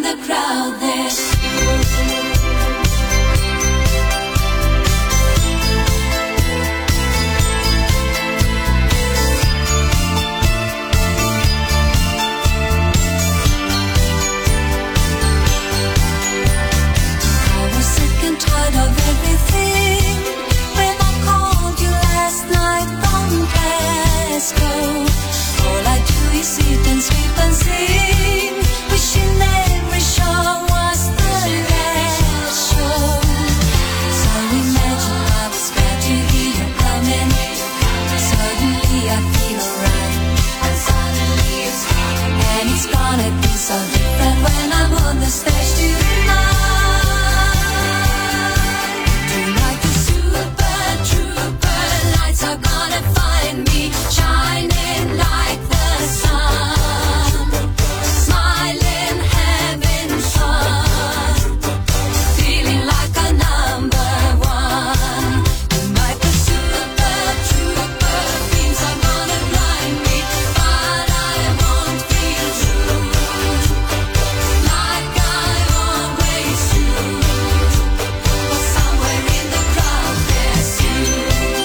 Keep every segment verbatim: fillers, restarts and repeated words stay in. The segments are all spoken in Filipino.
the crowd there. Tired of everything. When I called you last night from Glasgow, all I do is sit and sleep and sing, wishing every show was the last show. So imagine I was glad to hear you coming. Suddenly I feel alright, and suddenly it's gone. And it's gonna be so different when I'm on the stage tonight. Are gonna find me shining like the sun, smiling, having fun, feeling like a number one. Tonight the super trooper beams are gonna blind me, but I won't feel true, like I always do. But somewhere in the crowd there's you.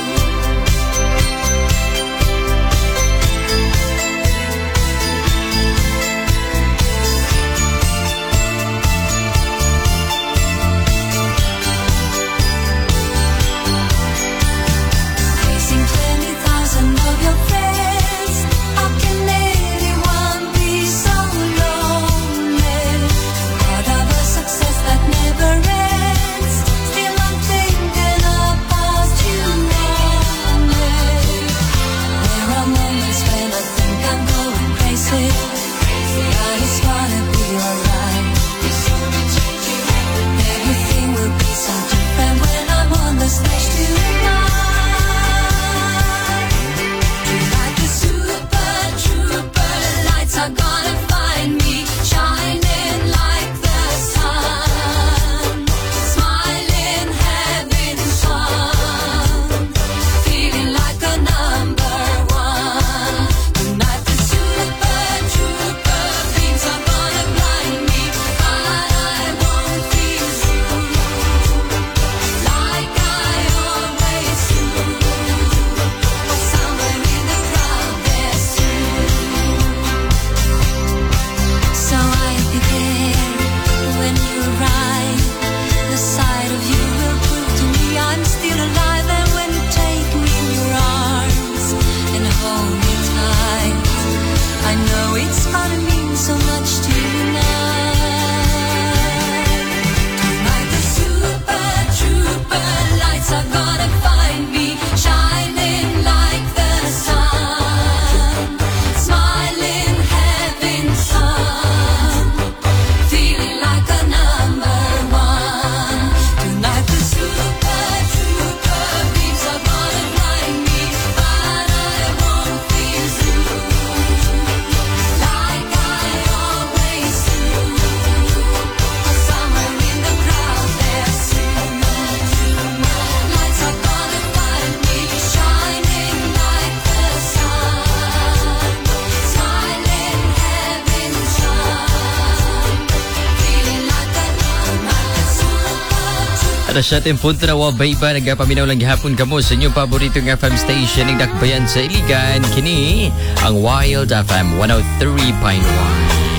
Alas sa ating punto na wabayba, nagapaminaw lang gihapon kamo sa inyong paboritong F M station ng dakbayan sa Iligan. Kini ang Wild F M one oh three point one.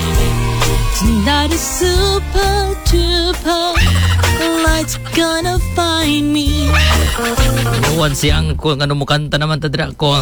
Tonight is super duper, the lights gonna find me. Iwan siyang kung ano mo kanta naman tadra ko.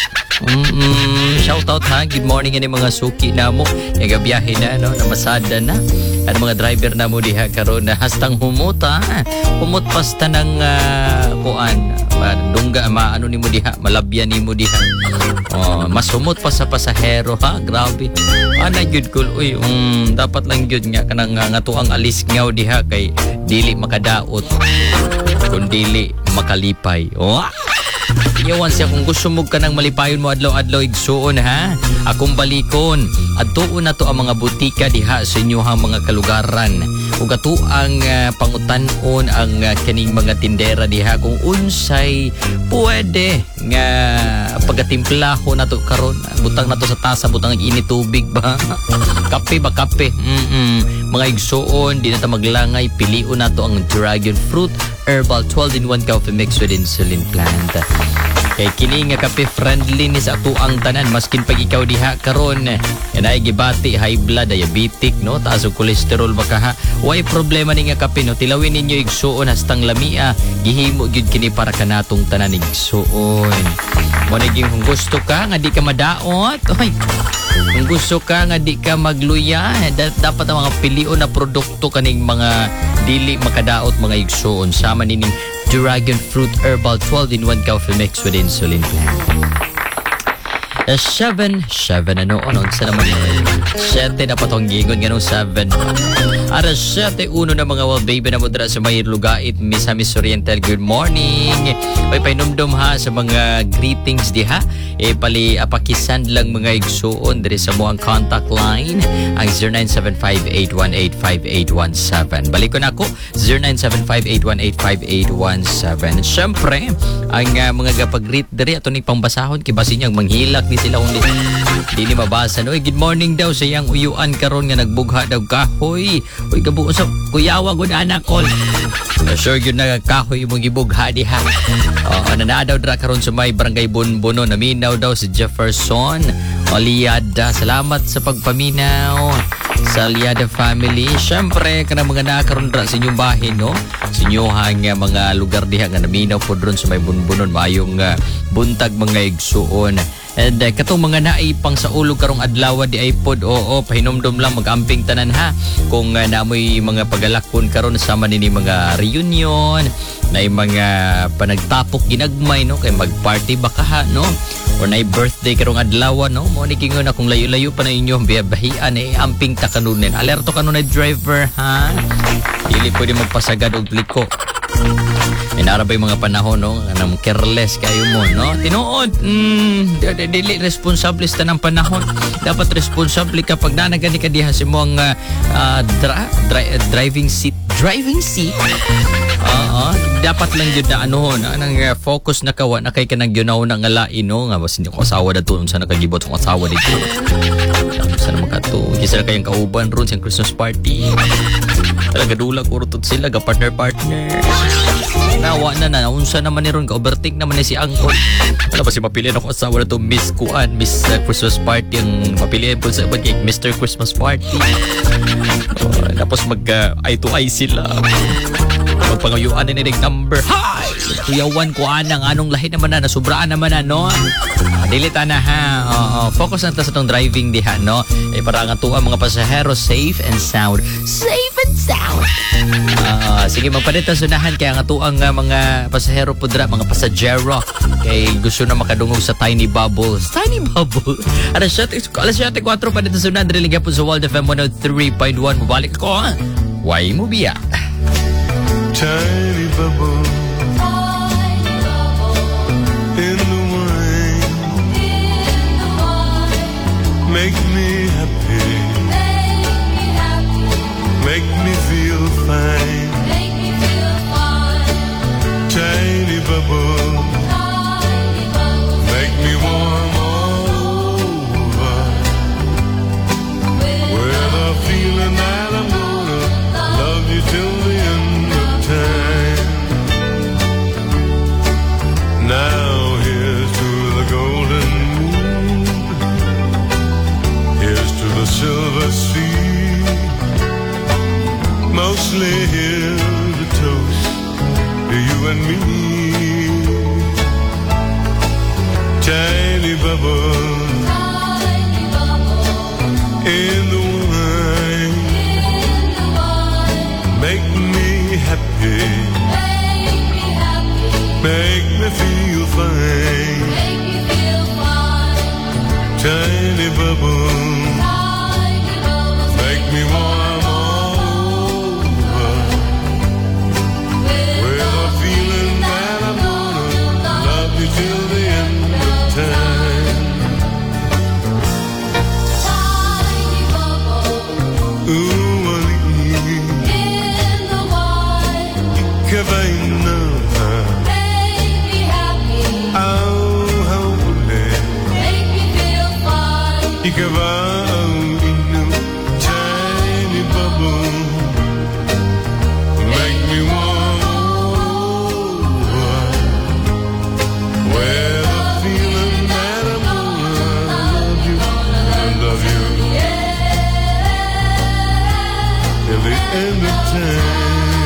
Mm-mm. Shout out ha, good morning ani mga suki na mo, nagabiyahe na no, namasada na. At mga driver na mo diha karon na hastang humuta, humot pasta ng uh, kuan, dungga maano ni mo diha, malabyan ni mo diha. Oh, mas humot pa sa pasahero ha, grabe. Ana gyud kul uy, um, dapat lang gyud nga kanang uh, ngatuang alis ngaw diha kay dili makadaot. Kun dili makalipay. Oh. Iyawan siya kung gusto mo ka nang malipayon mo adlaw-adlaw igsuon ha. Akong balikon. Adtuon na to ang mga butika diha sa inyohang mga kalugaran. ug ato ang uh, pangutan-on ang uh, kaning mga tindera diha kung unsay pwede nga pagatimplaho nato karon. Butang nato sa tasa, butang ang init tubig ba? Kape ba kape? Mm-mm. Mga igsuon, di na ta maglangay, piliun nato ang dragon fruit herbal twelve in one coffee mix with insulin plant. Kay kini nga kape friendly ni sa ato ang tanan, maskin pag ikaw diha karon yan ay gibati high blood, diabetic no, taas og cholesterol baka ha, way problema ni nga kape no, tilawin ninyo igsuon hastang lamia, gihimo gyud kini para kanatong tanan igsuon. Mo ni kung gusto ka nga di ka madaot, oy, kung gusto ka nga di ka magluya, dapat ang mga pilion na produkto kaning mga dili makadaot mga igsuon sama nining Dragon Fruit Herbal twelve in one coffee mix with insulin plant. Uh, seven, seven ano, ano, sa naman yun? Sete na patong gigon, ganun seven. Ara sete, uno na mga well baby na mudra sa may lugait, Miss Miss Oriental, good morning. May painumdum ha sa mga greetings di ha. E pali apakisan lang mga igsuon diri sa mo ang contact line, ang zero nine seven five eight one eight five eight one seven. Balik ko na ako, zero nine seven five eight one eight five eight one seven. Siyempre, ang uh, mga gapag-greet diri ato ni pangbasahon, kibasi niyang manghilak di sila kung di, di ni mabasa. No? Good morning daw sa iyang uyuan karon nga nagbugha daw kahoy. Uy, kabuo sa kuyawa gud anak ko. Sure yun na kahoy mong gibugha di ha. Uh, nanadaw dra karon sa may barangay Bunbuno, naminaw daw si Jefferson Oliada. Salamat sa pagpaminaw sa Aliada family. Siyempre, kanang mga nakaroon dra sa inyong bahin, no? Sa inyong uh, mga lugar diha nga naminaw po dron sa may Bunbunon. Maayong uh, buntag mga igsuon. And uh, katong mga naipang sa ulog karong adlaw di ay pod, oo, pahinomdom lang mag-amping tanan ha. Kung uh, naamoy mga pagalakon karon sama nini mga reunion, na mga panagtapok ginagmay no, kay mag-party baka ha no. Or na birthday karong adlaw no, mo ni kingon na kung layo-layo pa na inyo biyabahian eh amping ta kanunen. Alerto kanunay driver ha. Dili pwede magpasagad og liko. Inarabay mga panahon no, anong careless kayo mo no. Tinuod, mm, dili responsable sa tanang panahon. Dapat responsable kapag nanagani ka diha sa mo ang uh, uh, dra, dri, uh, driving seat, driving seat. Oo, uh, dapat lang yun na ano na nang uh, focus na kawa na kay kanang yunaw na nga lain no, nga basta ko asawa dato unsa nakagibot ko asawa dito. Sa naman kato, isa na kayang kauban ron sa Christmas party. Talaga dulag urutot sila ga partner partner. Nawa na na unsa naman ni ron ka overtake naman ni si Angkol. Ano ba si mapilian ako asawa na to Miss Kuan, Miss uh, Christmas party ang mapilian po sa bagay Mister Christmas party. Uh, tapos mag uh, eye to eye sila. Magpangayuan ni nirig number. Hi! Kuyawan ko anang anong lahi naman na nasubraan naman na no. Uh, dilita na ha. Uh, uh, focus na ta sa tong driving diha no. Eh para nga tuwa mga pasahero safe and sound. Safe and sound. Uh, sige magpadita sunahan kaya nga tuang uh, mga pasahero pudra, mga pasajero kay gusto na makadungog sa Tiny Bubbles. Tiny Bubble. Alas siyete kwatro pa dito sunahan diri po sa World F M one oh three point one. Mabalik ko ha. Why mo biya? Tiny bubble, Tiny bubble in the wine, in the wine, make me happy, make me happy, make me feel fine. make me feel fine. Tiny bubble, Tiny bubble make me warm all over, with a feeling that I'm gonna love you till the end of time. Now here's to the golden moon, here's to the silver sea, mostly here's a toast to you and me. Tiny bubble Tiny bubble in the wine, in the wine, make me happy, make me happy, make me feel fine. make me feel fine. Tiny bubble, Tiny bubbles make me warm all over, with a feeling that I'm gonna love you till the end of time. Tiny bubble Ooh, in que vaina. Make me happy, Oh, holy. make me feel fine. Y que va in a tiny bubble. Make me want where the feeling that I'm gonna love you, love you till the end of time.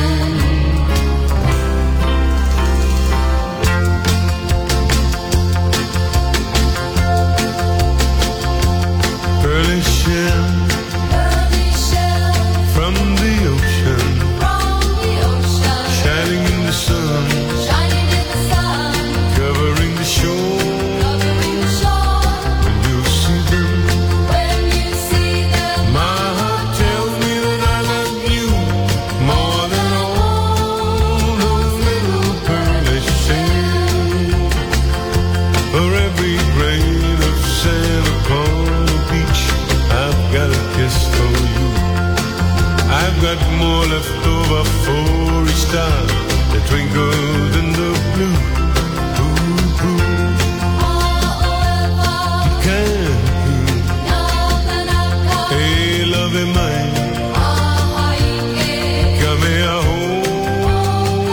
Pearly shell Pearly shell from the ocean, from the ocean, shining in the sun, shining in the sun, covering the shore. covering the shore. When you see them, When you see them, my heart tells me that I love you more than all those little pearly shells. For every grain of sand upon the beach, I've got a kiss for you. I've got more left over for each star that twinkled in the blue. Ooh, ooh, oh, oh, can you? nothing I've got, Hey, love is mine. oh, I get, Come here home.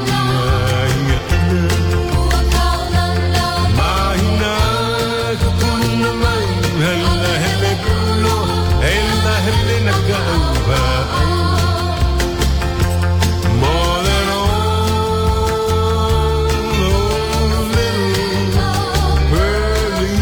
who call them love, Mahina kuna man. Hala hele kulo. Hala hele nagauha. More than all those little pearly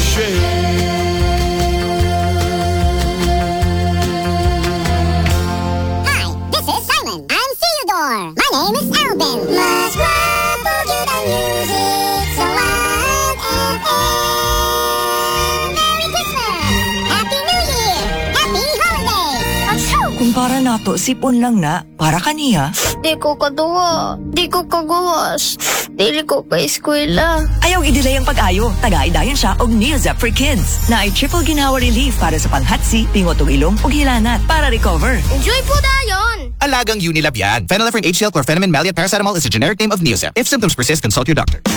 shells. Hi, this is Simon. I'm Theodore. My name is Alvin. Mas guapo kita music, so wild and fair. Merry Christmas! Happy New Year! Happy Holidays! Achoo! Kumpara nato, sipon lang na. Para kaniya. Di ko katuwa. Di ko kagawas. Dili ko ka eskwela. Ayaw idilay ang pag-ayo. Taga-idayan siya og Neozep for Kids na ay triple ginawa relief para sa panghatsi, pingot og ilong ug hilanat para recover. Enjoy po dayon! Alagang Unilab yan. Phenylephrine, H C L, chlorpheniramine, Maleate, paracetamol is a generic name of Neozep. If symptoms persist, consult your doctor.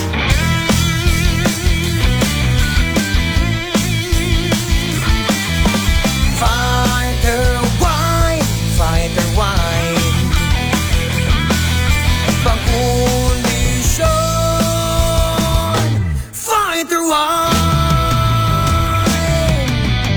Fighter wine, fighter wine. Pangkondisyon, fighter wine.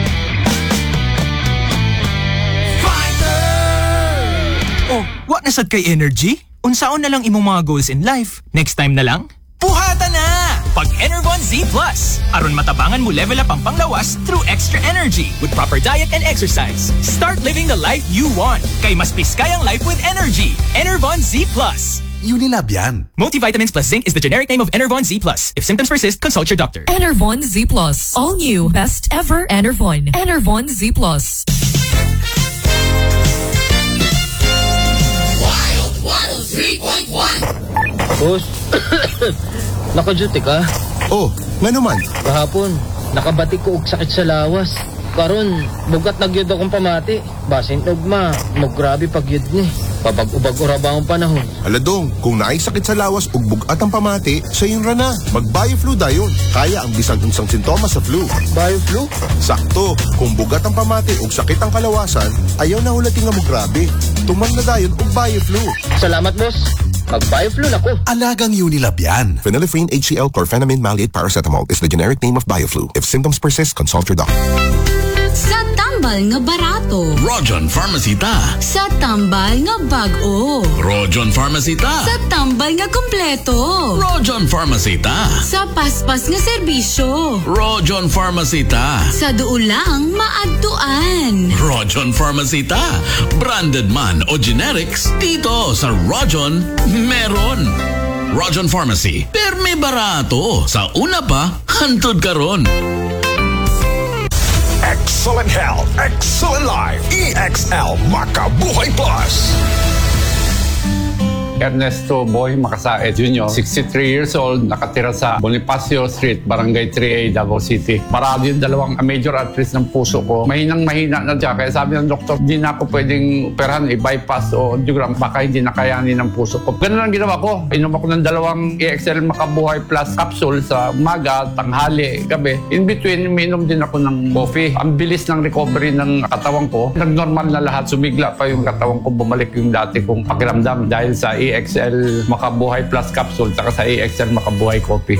Fighter. Oh, what nasad kay energy? Unsaon na lang imong mga goals in life? Next time na lang? Puhata na! Pag Enervon Z Plus. Aron matabangan mo level up ang panglawas through extra energy with proper diet and exercise. Start living the life you want. Kay mas piskayang life with energy. Enervon Z Plus. Unilab yan. Multivitamins plus zinc is the generic name of Enervon Z Plus. If symptoms persist, consult your doctor. Enervon Z Plus. All new. Best ever Enervon. Enervon Z Plus. Boss, naka-duty ka? Oh, nga naman. Kahapon, nakabati ko og sakit sa lawas. Karon, bugat na gyud akong pamati. Basin ugma, maggrabe pag yun ni. Papag-ubag ora ba ang panahon? Aladong, kung naisakit sa lawas ug bugat ang pamati, sa yung rana. Mag-Bioflu dayon. Kaya ang bisag unsang sintomas sa flu. Bioflu? Sakto, kung bugat ang pamati ug sakit ang kalawasan, ayaw na hulating nga mo grabe. Tuman na dayon og Bioflu. Salamat, boss. Mag-Bioflu na ko. Alagang Unilab yan. Phenylephrine, H C L, chlorpheniramine, Maleate, paracetamol is the generic name of Bioflu. If symptoms persist, consult your doctor. Sa tambal nga barato. Rojon Pharmacy ta. Sa tambal nga bag-o. Rojon Pharmacy ta. Sa tambal nga kompleto. Rojon Pharmacy ta. Sa paspas nga serbisyo. Rojon Pharmacy ta. Sa duulang maadtuan. Rojon Pharmacy ta. Branded man o generics, dito sa Rojon meron. Rojon Pharmacy, permi barato. Sa una pa, hantod karon. Excellent health, excellent life. E X L Makabuhay Plus. Ernesto Boy Macasaet Junior sixty-three years old, nakatira sa Bonifacio Street, Barangay three A, Davao City. Marami yung dalawang major arteries ng puso ko. Mahinang mahina na siya. Kaya sabi ng doktor, hindi na ako pwedeng operahan, i-bypass o angiogram. Baka hindi nakayanin ng puso ko. Ganun ang ginawa ko. Inom ako ng dalawang E X L Makabuhay Plus capsule sa umaga, tanghali, gabi. In between, uminom din ako ng coffee. Ang bilis ng recovery ng katawan ko. Nag-normal na lahat. Sumigla pa yung katawan ko. Bumalik yung dati kong pakiramdam dahil sa E X L Makabuhay Plus capsule saka sa E X L Makabuhay coffee.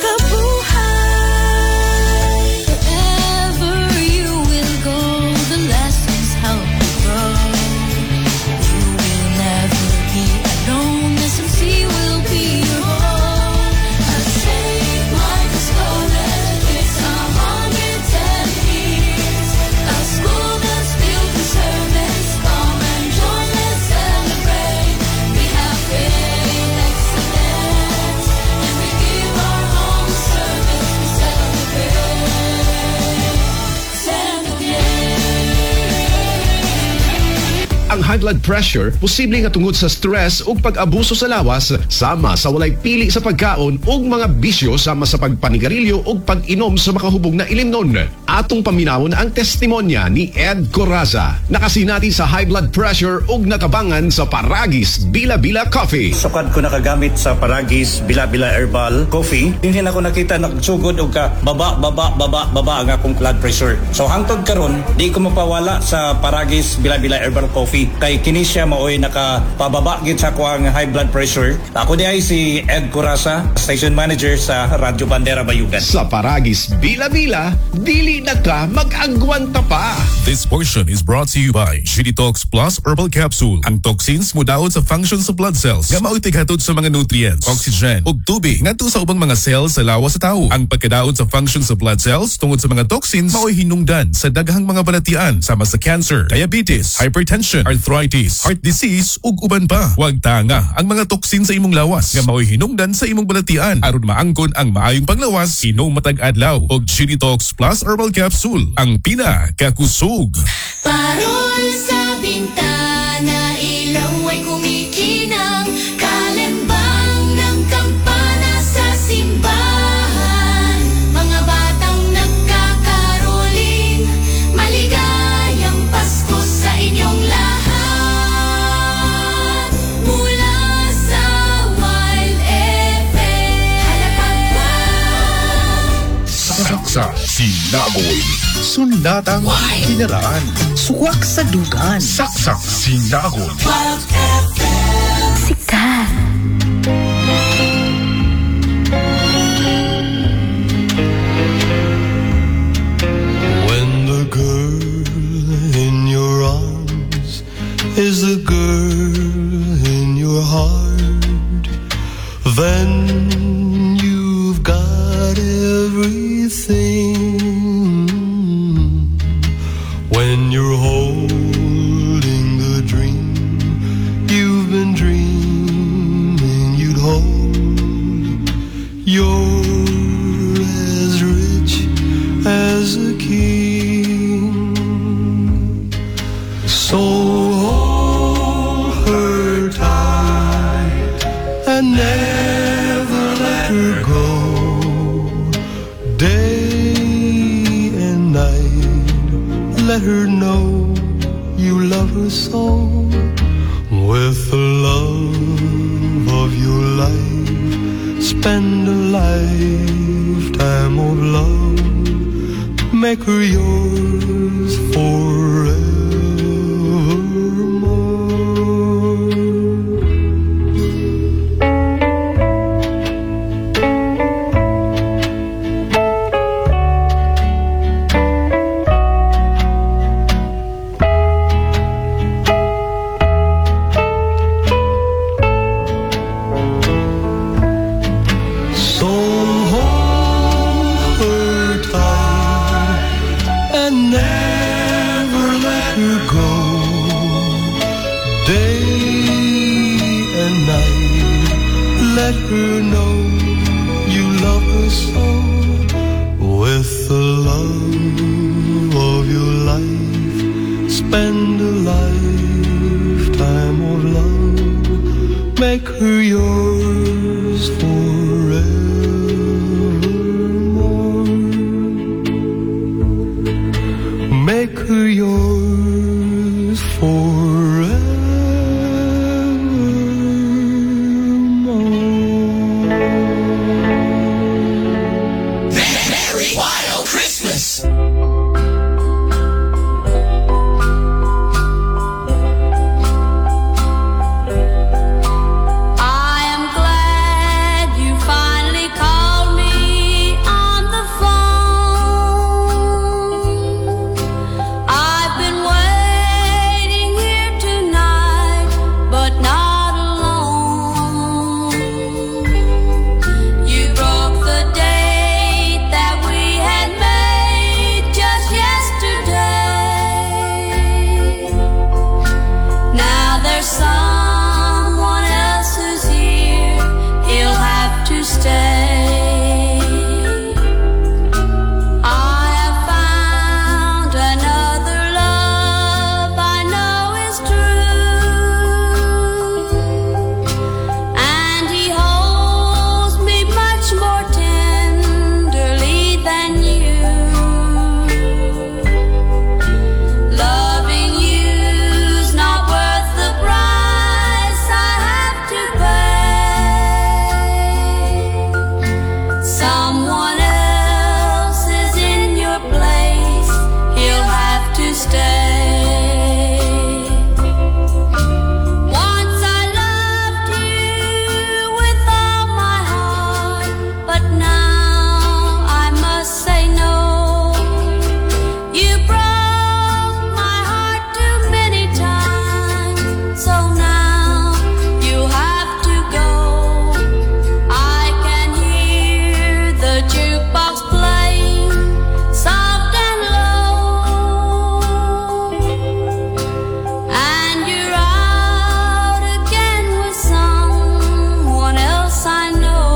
Ang high blood pressure posible nga tungod sa stress ug pag-abuso sa lawas sama sa walay pili sa pagkaon ug mga bisyo sama sa pagpanigarilyo ug pag-inom sa makahubog na ilimnon. Atong paminawon ang testimonya ni Ed Coraza, nakasinati sa high blood pressure ug natabangan sa Paragis Bila-Bila Coffee. Sukad ko nakagamit sa Paragis Bila-Bila Herbal Coffee, hindi na ko nakita nagsugod og ka baba baba baba baba ang akong blood pressure. So hangtod karon di ko mapawala sa Paragis Bila-Bila Herbal Coffee kay kini siya maoy nakapababa gid sa kuang high blood pressure. Ako di ay si Ed Coraza, station manager sa Radyo Bandera Bayugan. Sa Paragis Bila-Bila, dili na ka mag-agwanta pa. This portion is brought to you by Shiritox Plus Herbal Capsule. Ang toxins mudaot sa functions sa blood cells nga mao'y tighatod sa mga nutrients, oxygen ug tubig ngadto sa ubang mga cells sa lawas sa tawo. Ang pagkadaot sa functions sa blood cells tungod sa mga toxins mao'y hinungdan sa daghang mga balatian sama sa cancer, diabetes, hypertension, arthritis, heart disease ug uban pa. Huwag tanga ang mga toxin sa imong lawas nga mao'y hinungdan sa imong balatian aron maangkon ang maayong panglawas. Inom matag adlaw og Shiritox Plus Herbal Capsule, ang pinakakusog. Parol sa bintana, ilaw ay kumikinang, kalembang ng kampana sa simbahan. Mga batang nagkakaroling, maligayang Pasko sa inyong lahat. Mula sa Wild F M, halapagpag. Saksa Sinagoy, sundatang kinaraan, suwak sa dugan, saksak Sinagoy. Wild F M. Sikat. When the girl in your arms is the girl in your heart, then you've got everything. When you're holding the dream you've been dreaming you'd hold, you're as rich as a king. So hold her tight and never let her go. Day and night, let her know you love her so. With the love of your life, spend a lifetime of love. Make her yours forevermore. So hold her tight and never let her go. Day and night, let her know you love her so. With the love of your life, spend a lifetime of love. Make her yours forevermore. Make her yours forevermore. Merry Wild Christmas. I am glad you finally called me on the phone. I've been waiting here tonight, but not alone. You broke the date that we had made just yesterday. Now there's someone else who's here. He'll have to stay. I have found another love I know is true, and he holds me much more tenderly than you. Loving you's not worth the price I have to pay. Someone else is in your place. He'll have to stay. Once I loved you with all my heart, but now I must say no. You broke my heart too many times, so now you have to go. I can hear the jukebox playing soft and low, and you're out again with someone else I know.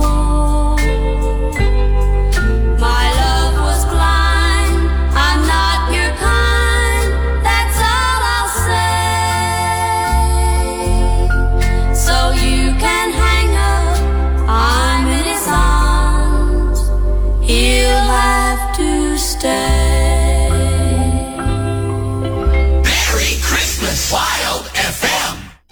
My love was blind, I'm not your kind, that's all I'll say. So you can hang up, I'm in his arms, he'll have to stay. Merry Christmas, Wild F M.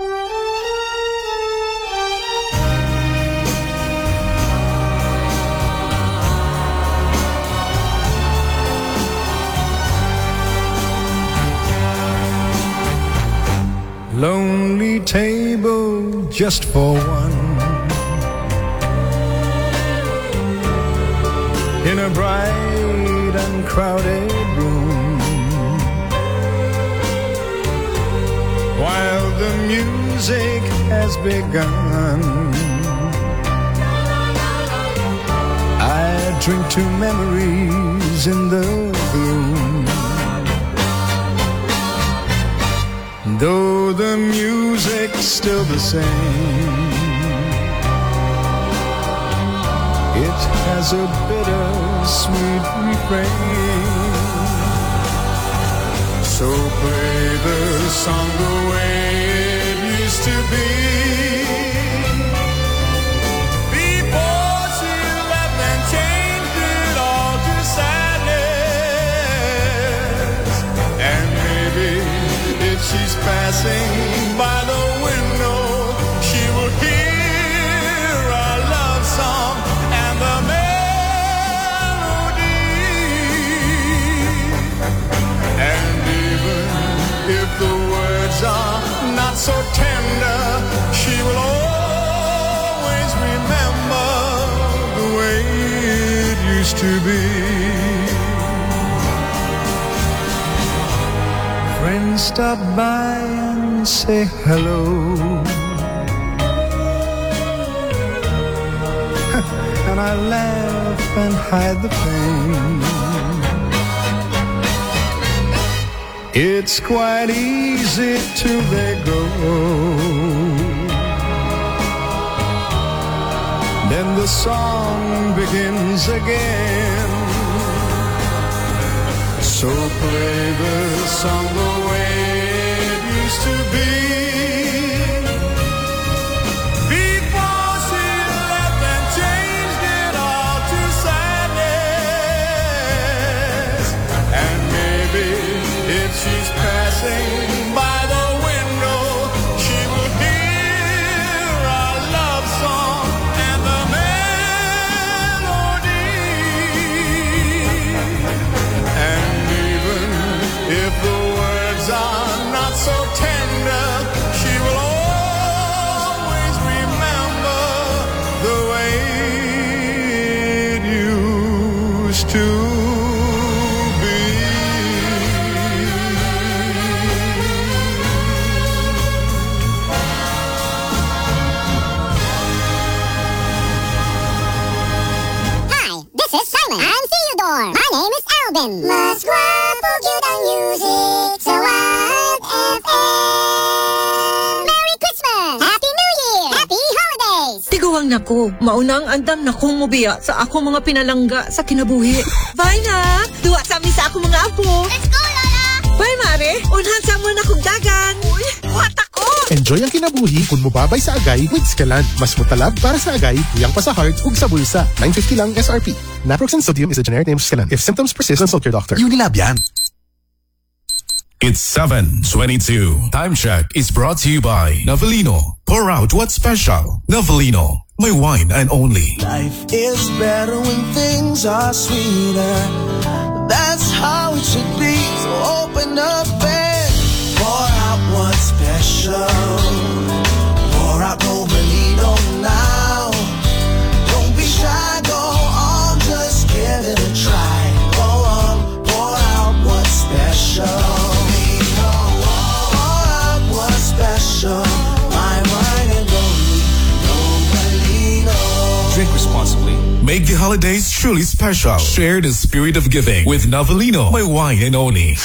Lonely table just for one, in a bright and crowded room, while the music has begun. I drink to memories in the gloom. Though the music's still the same, it has a bitter-sweet refrain. So play the song the way it used to be, before she left and changed it all to sadness. And maybe if she's passing by the window, she will hear our love song and the melody. And even if the words are not so tender, she will always remember the way it used to be. Friends stop by and say hello, and I laugh and hide the pain. It's quite easy till they go. Then the song begins again. So play the song the way it used to be, Missus Simon and Theodore. My name is Alvin. Mas guwapo cute ang music sa Wild F M. Merry Christmas! Happy New Year! Happy Holidays! Tiguang nako, maunang andam na kong mubiya sa ako mga pinalangga sa kinabuhi. Bye na! Duwa sa amin sa ako mga apo. Let's go, Lola! Bye, Mare! Unhan sa mo na kong dagan. Uy, what ako? Enjoy ang kinabuhi kung mubabay sa agay with Scalan. Mas mutalab para sa agay, kuyang pa sa heart ug sa bulsa. nine fifty lang S R P. Naproxen sodium is a generic name of Scalan. If symptoms persist, consult your doctor. Unilab yan. It's seven twenty-two. Time check is brought to you by Navalino. Pour out what's special. Navalino, my wine and only. Life is better when things are sweeter. That's how it should be. So open up and pour out what's special. Pour out Navalino now. Don't be shy, go on, just give it a try. Go on, pour out what's special. Special, my wine and only Novalino. Drink responsibly. Make the holidays truly special. Share the spirit of giving with Navalino, my wine and only.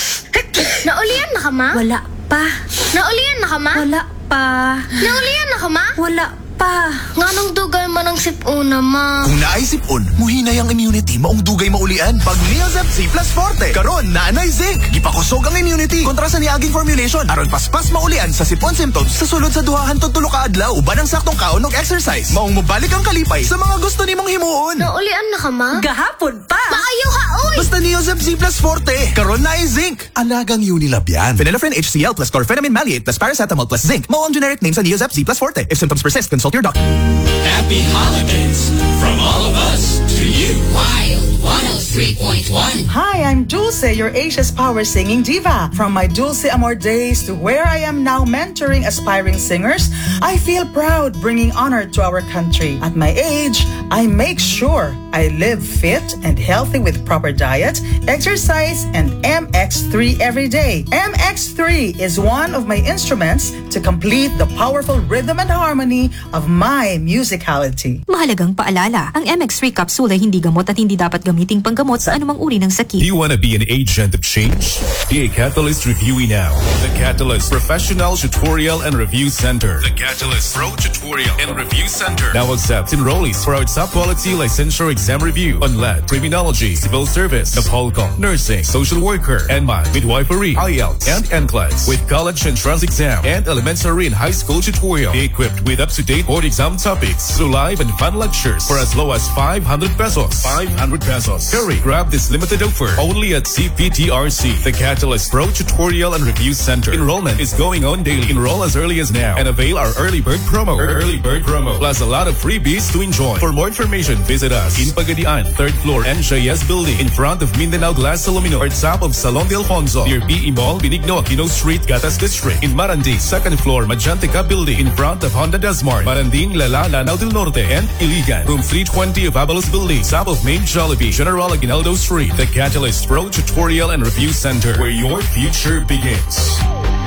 Naulian na ka, ma? Wala pa. Naulian na ka, ma? Wala pa. Naulian na ka, ma? Wala pa. Nga nung dugay man ang sipuna, ma. Kung naay sipon, muhinay ang immunity, maong dugay maulian. Pag Neozep C Plus Forte, karon naanay zinc. Gipakusog ang immunity kontra sa niaging formulation. Aron paspas maulian sa sipon symptoms sa sulod sa duhahan tod tulo ka adlaw. Uban ang saktong kaon og exercise. Maong mobalik ang kalipay sa mga gusto nimong himuon. Naulian na ka, ma? Gahapon pa. Maayo ka, oy! Basta Neozep C Plus Forte, karon naay zinc. Alagang Unilab yan. Phenylephrine H C L plus chlorphenamine maleate plus paracetamol plus zinc. Mao ang generic name sa Neozep C Plus Forte. If symptoms persist, consult your doctor. Happy holidays from all of us to you. Wild one oh three point one. Hi, I'm Dulce, your Asia's power singing diva. From my Dulce Amor days to where I am now mentoring aspiring singers, I feel proud bringing honor to our country. At my age, I make sure I live fit and healthy with proper diet, exercise, and M X three every day. M X three is one of my instruments to complete the powerful rhythm and harmony of my musicality. Mahalagang paalala, ang M X three capsule ay hindi gamot at hindi dapat gamiting panggamot sa anumang uri ng sakit. Do you want to be an agent of change? Be a Catalyst reviewee now. The Catalyst Professional Tutorial and Review Center. The Catalyst Pro Tutorial and Review Center now accepts enrollees for our top quality licensure exam review on L E D, Criminology, Civil Service, Napolcom, Nursing, Social Worker, N M A, Midwifery, I E L T S, and N C L E S with college entrance exam and elementary and high school tutorial. Be equipped with up-to-date board exam topics through live and fun lectures for as low as five hundred pesos. five hundred pesos. Hurry, grab this limited offer only at C P T R C, the Catalyst Pro Tutorial and Review Center. Enrollment is going on daily. Enroll as early as now and avail our early bird promo. Early bird promo. Plus a lot of freebies to enjoy. For more information, visit us in Pagadian, third floor N J S building in front of Mindanao Glass Alumino or top of Salon de Alfonso near P E Mall, Benigno Aquino Street, Gatas District. In Maranding, second floor Majantica building in front of Honda Desmart, Maranding, Lala, Lanao del Norte, and Iligan. Room three twenty of Avalos building, south of Main Jollibee, General Aguinaldo Street. The Catalyst Pro Tutorial and Review Center, where your future begins.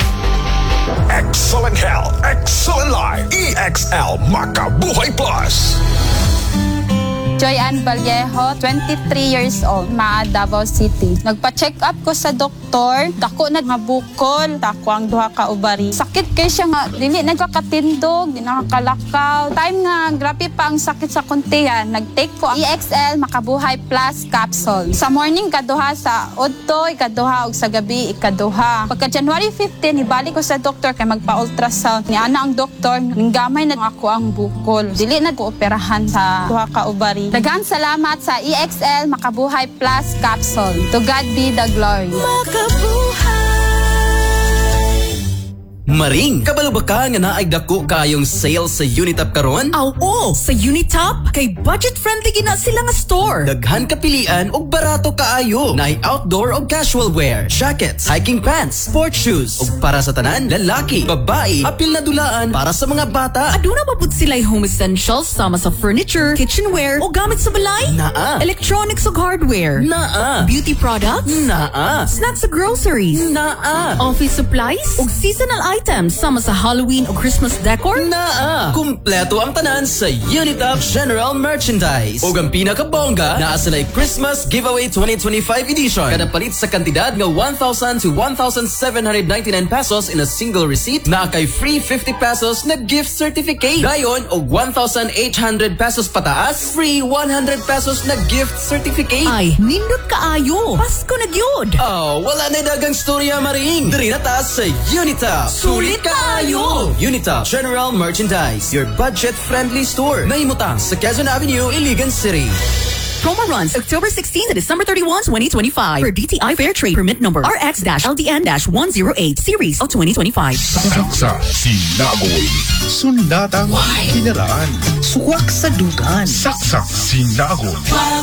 Excellent health, excellent life. E X L Makabuhay Plus. Joy Ann Vallejo, twenty-three years old, Maa, Davao City. Nagpa-check up ko sa doktor, dako na mabukol, dako ang duha ka ubari. Sakit kay siya nga, dili nagkakatindog, di nakakalakaw. Time nga, grabe pa ang sakit sa kuntihan. Nag-take ko ang E X L Makabuhay Plus capsule. Sa morning, kaduha sa udto, ikaduha, ug sa gabi, ikaduha. Pagka January fifteen, ibalik ko sa doktor kay magpa-ultrasound. Ni ana ang doktor, ninggamay na ako ang bukol. Dili na ko operahan sa duha ka ubari. Daghang salamat sa E X L Makabuhay Plus capsule. To God be the glory. Maring, kabalo ba ka nga naay dako kayong sale sa Unitop karon? Aw, oo, sa Unitop kay budget-friendly gina sila nga store. Daghan kapilian og barato kaayo. Naay outdoor og casual wear, jackets, hiking pants, sports shoes, ug para sa tanan, lalaki, babae, apil na dulaan para sa mga bata. Aduna pa pud sila'y home essentials sama sa furniture, kitchenware o gamit sa balay. Naa. Electronics ug hardware. Naa. Beauty products. Naa. Snacks ug groceries. Naa. Office supplies ug seasonal items items sama sa Halloween o Christmas decor? Naa! Kumpleto ang tanan sa Unitop General Merchandise. O ang pinakabongga, naa sila'y Christmas Giveaway twenty twenty-five edition. Kada palit sa kantidad nga one thousand to one thousand seven hundred ninety-nine pesos in a single receipt, naa kay free fifty pesos na gift certificate. Dayon, og one thousand eight hundred pesos pataas, free one hundred pesos na gift certificate. Ay, nindot kaayo. Pasko na gyud. Oh, wala na dagang storya maring. Diri na ta sa Unitop. Sulit kaayo. Unitop General Merchandise, your budget-friendly store. Nahimutang sa Quezon Avenue, Iligan City. Promo runs October sixteenth to December thirty-first, twenty twenty-five. Per D T I Fair Trade Permit Number R X L D N one oh eight Series of twenty twenty-five. Saksa sinagoy. Sundatang kinaraan. Suwak sa dugan. Saksa sinagoy.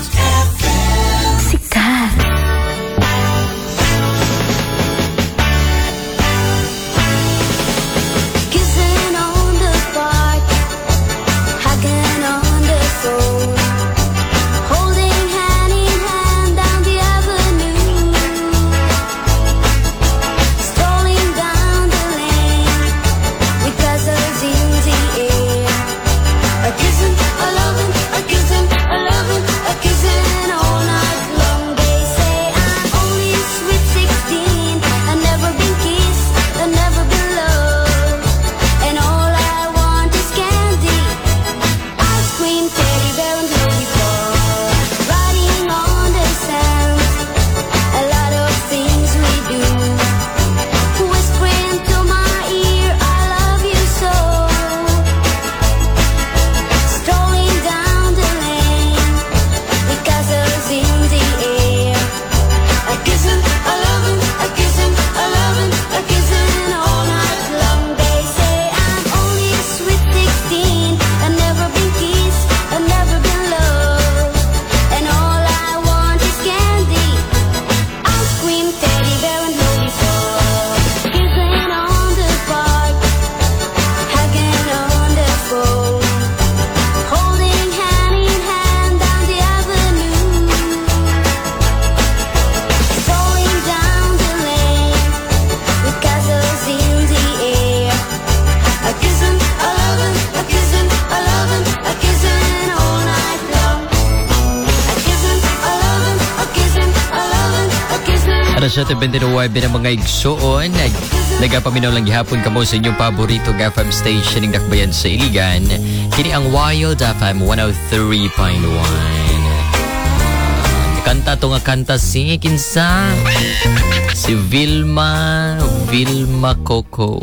Sikat. Kissing on the spark, hugging on the phone, holding hand in hand down the avenue, strolling down the lane with castles in the air. A kissing, a loving, a kissing, a loving, a kissing all night long. They say I'm only sweet sixteen, I've never been kissed, I've never been loved, and all I want is candy, ice cream, teddy bear, and lollipop. Riding on the sand, a lot of things we do, whispering to my ear, I love you so. Strolling down the lane with castles in the air. A kissing, a loving, a kissing, a loving, a kissing all night long. They say I'm only a sweet sixteen, I've never been kissed, I've never been loved, and all I want is candy, ice cream, teddy bear, and lollipop. Kissing on the park, hugging on the phone, holding hand in hand down the avenue, strolling down the lane with castles in the air. A kissing, a loving, a kissing, a loving, a kissing all night long. A kissing, a loving, a kissing, a loving, a kissing. Alas siya twenty-nine ng mga igsoon. Nag nagapaminaw lang gihapon kamo sa inyong paborito F M station ng Dakbayan sa Iligan. Kini ang Wild F M one oh three point one. Kanta to nga kanta si kinsa si Vilma Vilma Coco.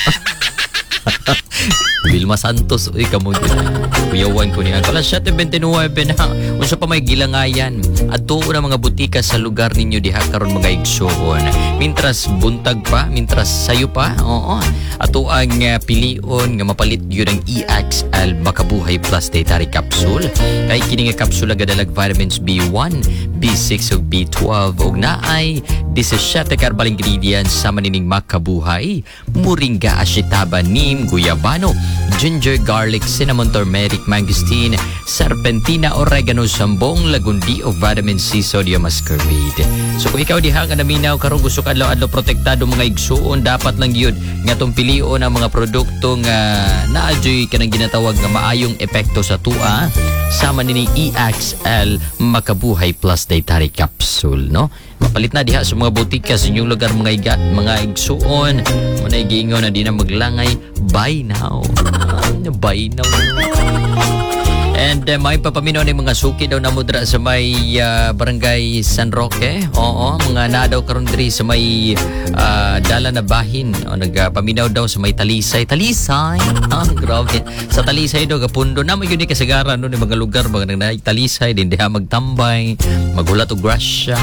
Vilma Santos, uy, kamo din. Kuyawan ko niya. Alas siya twenty-nine na. Unsa pa may gilangayan. Ato na mga butika sa lugar ninyo diha karon mga igsoon. Mintras buntag pa, mintras sayo pa. Oo. Ato ang uh, pilion nga mapalit gyud ang E X L Makabuhay Plus Dietary Capsule. Kay kini nga kapsula gadalag vitamins B one, B six ug B twelve ug naay seventeen herbal ingredients sa manining makabuhay. Moringa, ashitaba, neem, guyabano, ginger, garlic, cinnamon, turmeric, mangosteen, serpentina, oregano, sambong, lagundi o vitamin C, sodium ascorbate. So kung ikaw diha nga naminaw karon gusto ka adlaw-adlaw protektado mga igsuon, dapat lang yun nga tong pilion ang mga produkto nga naadyoy kanang ginatawag nga maayong epekto sa tua sama nining E X L Makabuhay Plus Dietary Capsule, no? Mapalit na diha sa mga butika sa inyong lugar mga iga, mga igsuon. Muna igiingaw na di na maglangay. Buy now. Buy now. And uh, may papaminaw ng mga suki daw na mudra sa may uh, barangay San Roque. Oo, mga na daw karon diri sa may uh, dala na bahin. O nagpaminaw daw sa may Talisay. Talisay. Ah, grabe. Sa Talisay daw kapundo na may yun kasagaran no, ng mga lugar mga nang Talisay din diha magtambay, maghulat og grasya.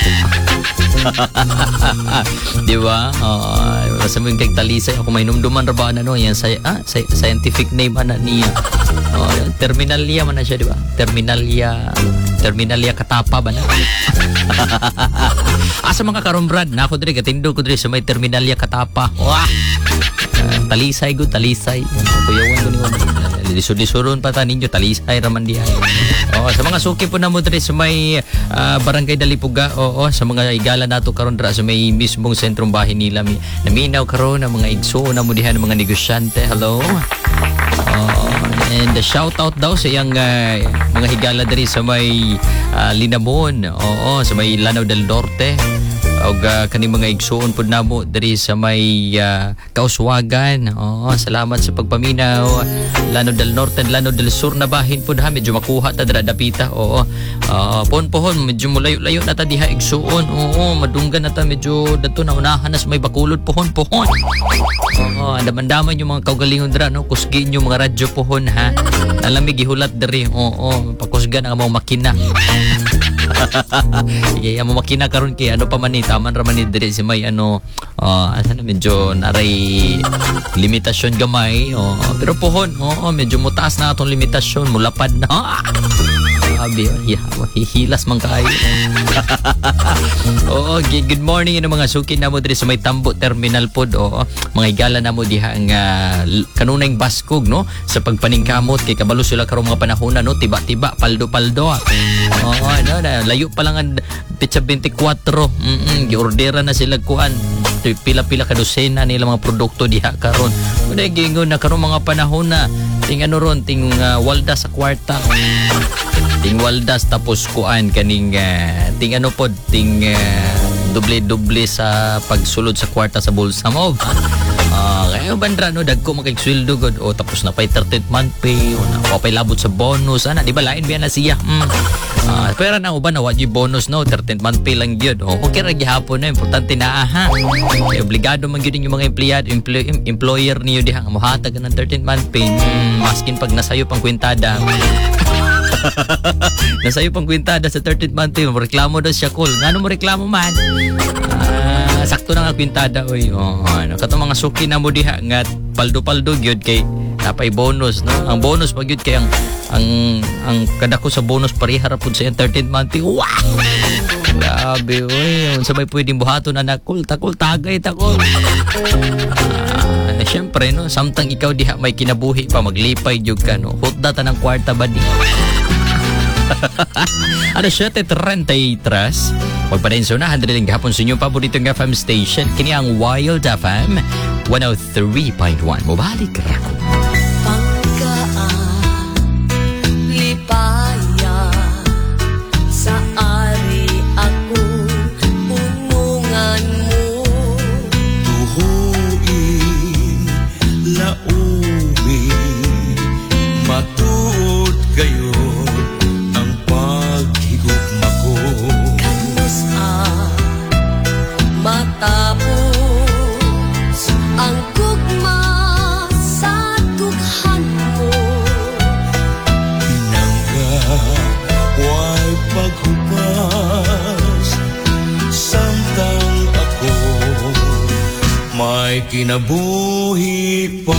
Di ba? Uh, masaming kay Talisay ako may numduman ra ba ano yan say, ah, say, scientific name ana niya. Oh, Terminalia man na siya, di ba? Terminalia Terminalia Katapa ba na? Asa mga karon Brad, na ako diri katindo ko diri sa may Terminalia Katapa. Wah. talisay gud talisay. Kuyawan ko ni mo. Lisod-lisoron pa ta ninyo talisay raman diha. Oh, sa mga suki po na mo diri sa may uh, Barangay Dalipuga. Oo, sa mga igala nato karon dra sa may mismong sentrong bahin nila. Naminaw karon ang mga igso na mo diha ng mga negosyante. Hello. Oh, and the shout out daw sa iyang uh, mga higala diri sa may uh, Linamon. Oo, sa may Lanao del Norte. Og uh, kani mga igsoon pud namo diri sa may uh, Kauswagan. Oo, salamat sa pagpaminaw. Lanao del Norte, Lanao del Sur na bahin pud ha, medyo makuha ta dira dapita. Oo. Uh, pohon-pohon medyo mulayo-layo na ta diha igsoon. Oo, madunggan na ta medyo dato na unahan na sa may Bakulod pohon-pohon. Oo, andaman-daman yung mga kaugalingon dira no, kusgiin yung mga radyo pohon ha. Nalamig gihulat diri. Oo, pakusgan ang mga makina. Sige, ang mga makina karon kay ano pa man ni taman ra man ni diri si may ano uh, asa na medyo naray limitasyon gamay. Oh, pero pohon, oo, oh, medyo mutaas na atong limitasyon, mulapad na. Sabi, yeah, hihilas man kayo. Oo, good morning ano mga suki na mo diri sa may Tambo Terminal pod. Oo, mga igala na mo diha ang uh, kanunay baskog no sa pagpaningkamot kay kabalo sila karong mga panahon no, tiba-tiba paldo-paldo. Oo, ano na layo pa lang ang pitsa twenty-four. Mm, giordera na sila kuan. Pila-pila ka dosena nila mga produkto diha karon. Uday gingon na karong mga panahon na ting ano ron ting uh, walda sa kwarta. Ting waldas tapos kuan kaning uh, ting ano pod ting uh, doble-doble sa pagsulod sa kwarta sa bulsa mo. Ah, uh, kayo bandra no dagko magkagsweldo god o tapos na pay thirteenth month pay o na pa pay labot sa bonus ana di ba lain biya na siya. Mm. Ah, uh, pero na uban na wa gyud bonus no thirteenth month pay lang gyud. O okay ra gihapon na importante na aha. Kay obligado man gyud yung mga empleyado employ, employer niyo diha nga mohatag ng thirteenth month pay. Mm, maskin pag nasayo pang kwentada. Nasayo pang kwintada sa thirteenth month pay, reklamo daw siya cool. Ngano mo reklamo man? Ah, sakto na nga kwintada oy. Oh, ano kato mga suki na mo diha nga paldo-paldo gyud kay napay bonus no. Ang bonus pag gyud kay ang ang ang kadako sa bonus pareha ra pud sa thirteenth month pay. Wow! Grabe oy, unsa may pwedeng buhaton anak cool, takol tagay takol. Ah, syempre no, samtang ikaw diha may kinabuhi pa maglipay jud ka no. Hutda ta ng kwarta ba di? Ano siya, Tetrantaitras Pagpadenso na, handling gahapon sa inyong paboritong F M station. Kini ang Wild F M one oh three point one. Mubalik rako. Pangkaan, lipaya, sa ari ako, umungan mo. Tuhuin, laumi, matuod kayo. Matapos ang gugma sa dughan mo, pinangga huwag paghupas, samtang ako may kinabuhi pa.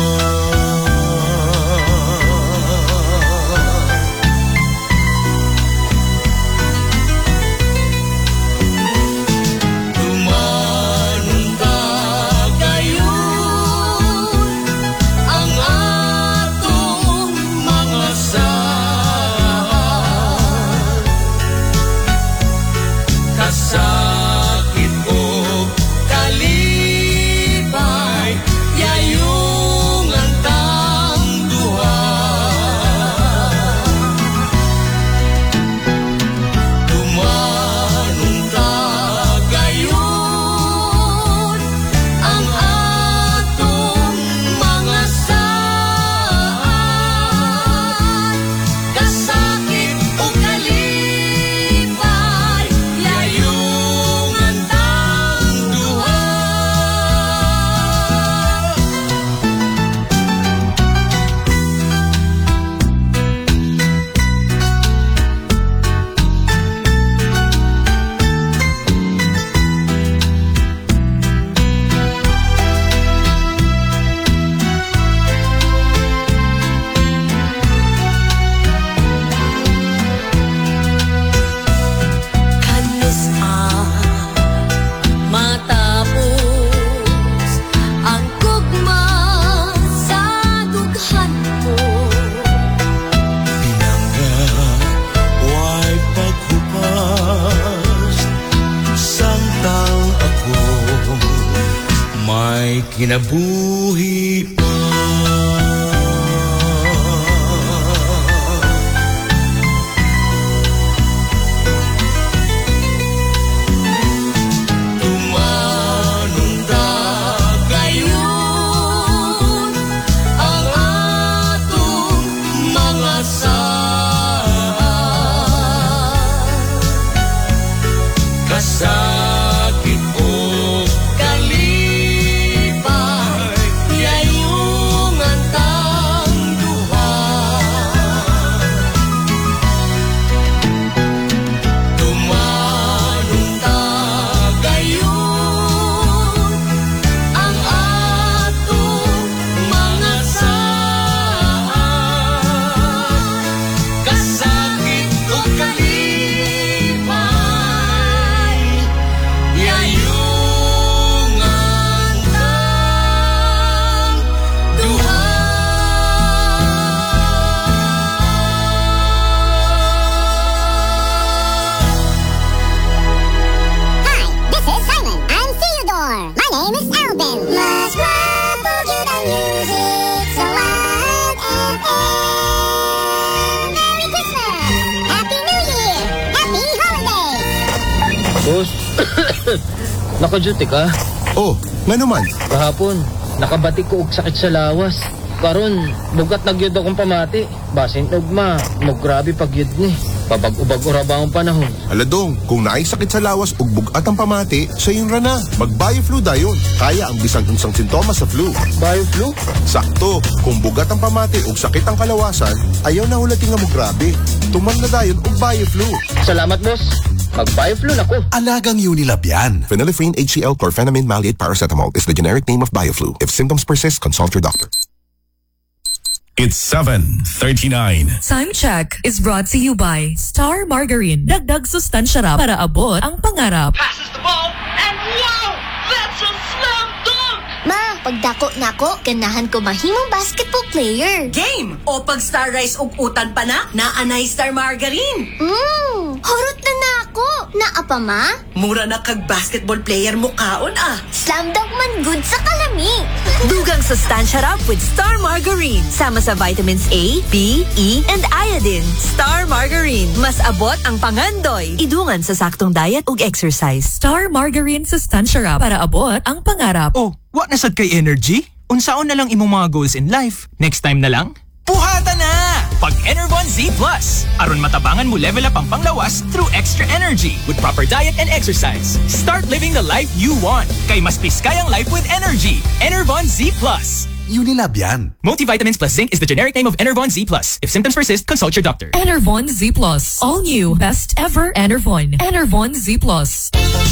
sakit o kalibay, yayungan kinabuhi pa. Sakit o kalipay, yayong antang duha. Tumanong tagayon ang atong mga saan. Kasakit o kalipay, yayong antang duha. Hi, this is Simon and Theodore. My name is Alvin. Mas mapugid ang music sa Wild F M. Merry Christmas! Happy New Year! Happy Holidays! Boss, naka-duty ka? Oh, nga naman. Kahapon, nakabatik ko og sakit sa lawas. Karon, bugat na gyud akong pamati. Basin ugma, mo grabe pag yun ni. Pabag-ubag ora ba ang panahon? Aladong, kung naay sakit sa lawas ug bugat ang pamati, sa yung rana. Mag-Bioflu dayon. Kaya ang bisang unsang sintomas sa flu. Bioflu? Sakto, kung bugat ang pamati ug sakit ang kalawasan, ayaw na hulating nga mo grabe. Tuman na dayon og Bioflu. Salamat, boss. Mag-Bioflu na ko. Alagang Unilab yan. Phenylephrine H C L chlorphenamine maleate paracetamol is the generic name of Bioflu. If symptoms persist, consult your doctor. It's seven thirty-nine. Time check is brought to you by Star Margarine. Dagdag sustansya ra para abot ang pangarap. Passes the ball, and wow! That's a slam dunk! Ma, pagdako nako, ganahan ko mahimong basketball player. Game! O pag Star Rice ug utan pa na, naanay Star Margarine. Mmm, horot na na ako. Naa pa, ma? Mura na kag basketball player mo kaon ah. Slam dunk man good sa kalami. Dugang sustansya rap with Star Margarine. Sama sa vitamins A, B, E, and iodine. Star Margarine. Mas abot ang pangandoy. Idungan sa saktong diet ug exercise. Star Margarine sustansya ra para abot ang pangarap. Oh, wa na sad kay energy? Unsaon na lang imong mga goals in life? Next time na lang? Puhata na! Pag Enervon Z Plus. Aron matabangan mo level up ang panglawas through extra energy with proper diet and exercise. Start living the life you want. Kay mas piskayang life with energy. Enervon Z Plus. Unilab yan. Multivitamins plus zinc is the generic name of Enervon Z Plus. If symptoms persist, consult your doctor. Enervon Z Plus. All new. Best ever Enervon. Enervon Z Plus.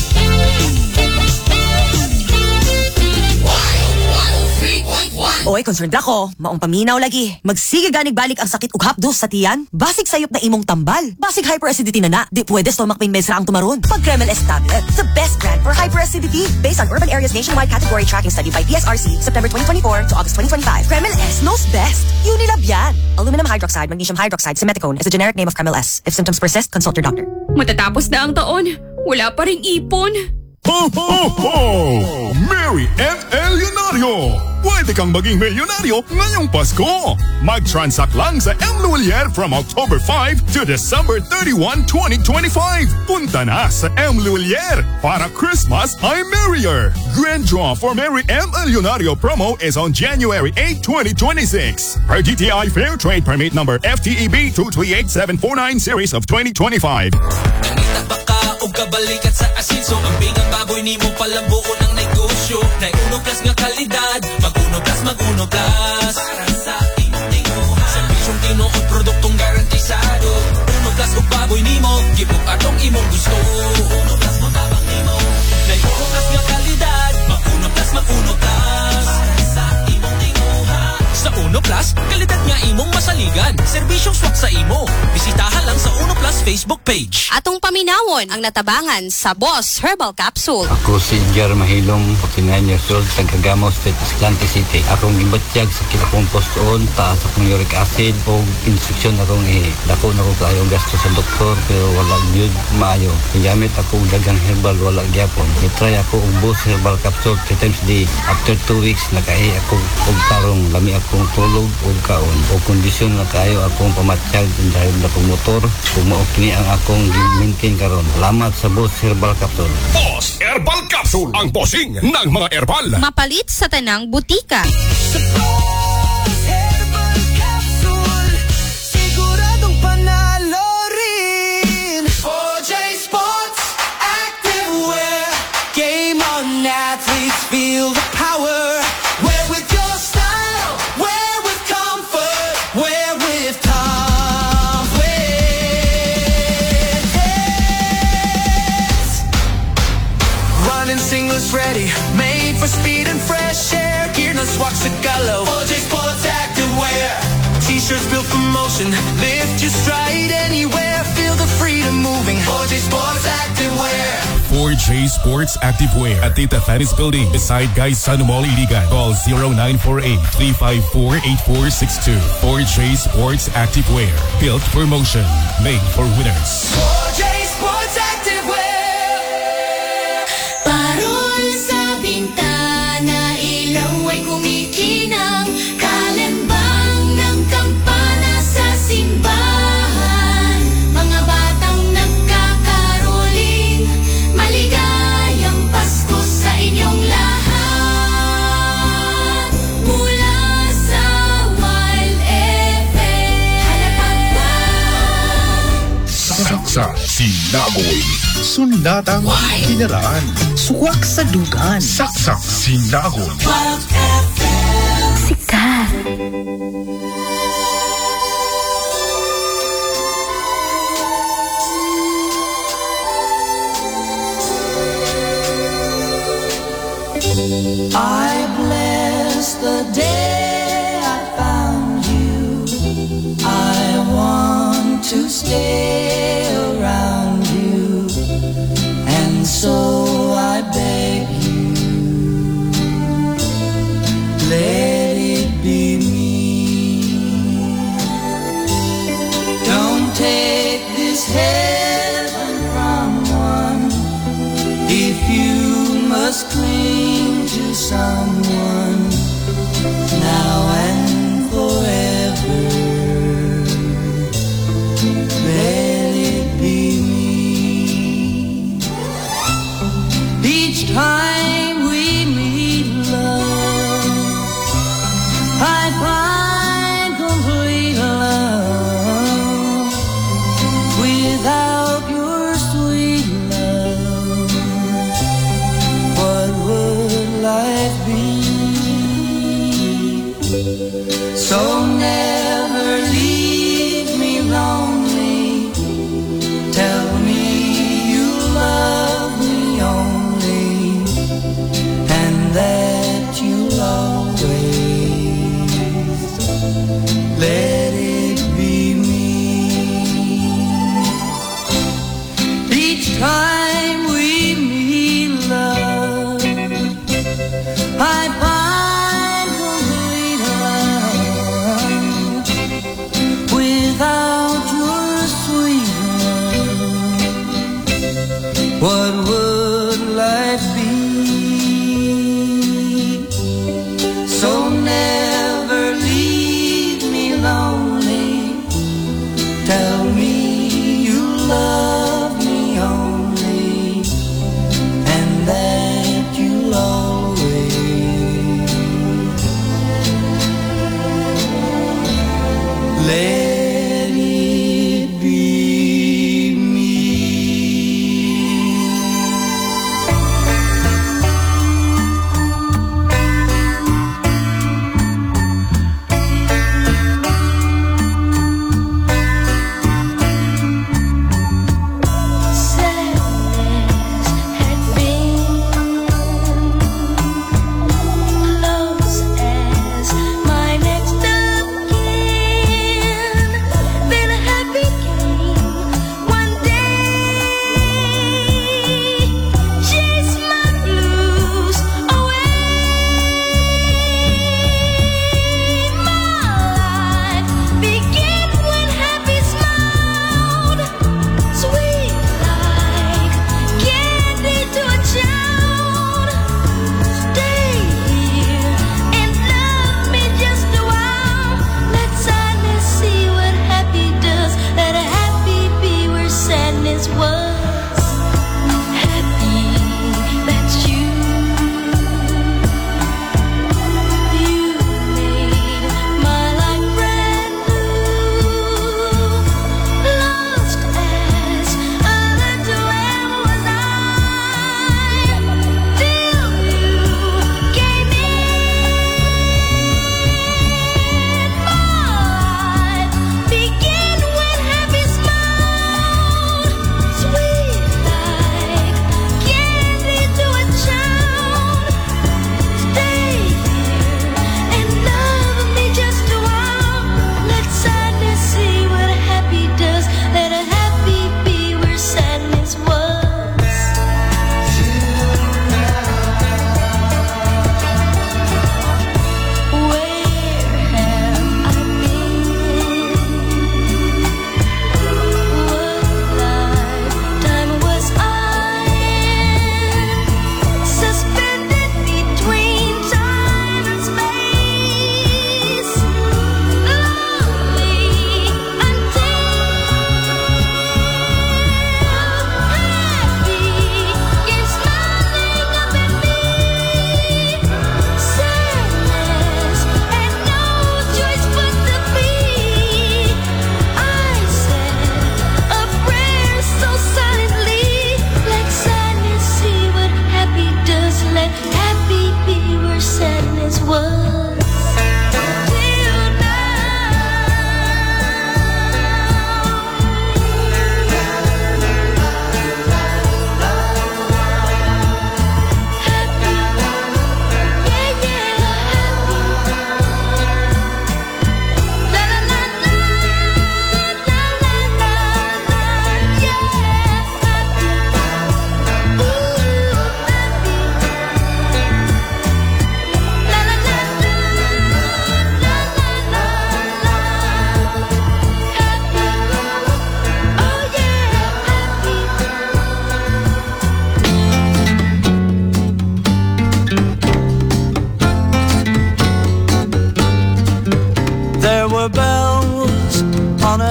Oy, concerned ako. Maong paminaw lagi. Magsige ganig balik ang sakit ug hapdos sa tiyan. Basig sayop na imong tambal. Basig hyperacidity na na. Di pwede stomach pain meds ra ang tumaron. Pag Kremel S tablet, the best brand for hyperacidity. Based on Urban Areas Nationwide Category Tracking Study by P S R C, September twenty twenty-four to August twenty twenty-five. Kremel S knows best. Unilab yan. Aluminum hydroxide, magnesium hydroxide, simeticone is the generic name of Kremel S. If symptoms persist, consult your doctor. Matatapos na ang taon. Wala pa ring ipon. Ho, ho, ho! Mary and Elionario! Pwede kang maging milyonaryo ngayong Pasko! Mag-transact lang sa M. Lulier from October five to December thirty-first, twenty twenty-five. Punta na sa M. Lulier para Christmas ay merrier! Grand draw for Mary M. Elionario promo is on January eighth, twenty twenty-six. Per D T I Fair Trade Permit number F T E B two three eight seven four nine series of twenty twenty-five. O kabalikat sa asinso ang bingang baboy ni mo palang buo ng negosyo. Na uno plus nga kalidad, mag-uno plus, mag-uno plus. Para sa imong tinguhan, serbisyong tinuod, produktong garantisado. Uno plus o baboy ni mo, gibog atong imong gusto. Uno plus matabang ni mo. Na uno plus nga kalidad, mag-uno plus, mag-uno plus. Para sa imong tinguhan. Sa Uno Plus, kalidad nga imong masaligan. Serbisyong swak sa imo. Bisitahan lang sa Uno Plus Facebook page. Atong paminawon ang natabangan sa Boss Herbal Capsule. Ako si Edgar Mahilong, forty-nine years old, taga-Gamo State, Escalante City. Akong gibatyag sa kilakong postoon, taas akong uric acid o instruction akong i-dako na ko kayong gasto sa doktor pero wala yun maayo. Gamit ako dagang herbal, wala gyapon. I-try ako og Boss Herbal Capsule three times a day. After two weeks, nakahi ako og tarong, lami akong tulog og kaon. O kondisyon na kayo akong pamatyag dahil na akong motor. Kumaok ni ang akong maintain karon. Salamat sa Boss Herbal Capsule. Boss Herbal Capsule, ang bossing ng mga herbal. Mapalit sa tanang butika. Siguradong panalo rin. O J Sports Activewear. Game on, athletes feel the power. Wear with your style, wear with comfort, wear with confidence. Running singlets ready, made for speed and fresh air. Gear na swak sa galaw. O J Sports Activewear. T-shirts built for motion, lift your stride anywhere. Feel the freedom moving. O J Sports Activewear. four J Sports Activewear at Tita Fanny's Building beside Guys San Mall, Iligan. Call zero nine four eight, three five four, eight four six two. four J Sports Activewear. Built for motion. Made for winners. four J Sports Activewear. Parol sa bintana, ilaw ay kumikinang. Kalembang ng kampana sa simbahan. Mga batang nagkakaroling, maligayang Pasko sa inyong lahat. Mula sa Wild F M. Halapan pa. Saksa Sinagoy. Sundatang kinaraan. Suwak sa dugan. Saksak Sinagoy. Wild F M. Sikat. I bless the day I found you. I want to stay around you, and so I beg you, let it be me. Don't take this heaven from one if you must cling to someone now and forever. Let it be me. Each time we meet, love, I find complete love. Without your sweet love, what would life be? So never leave me lonely. Tell me you love me only, and that you'll always let it be me. Each time we meet, love, I find complete love. Without your sweet love, what would life be? So never leave me lonely. Tell me you love me only, and that you'll always let it be me.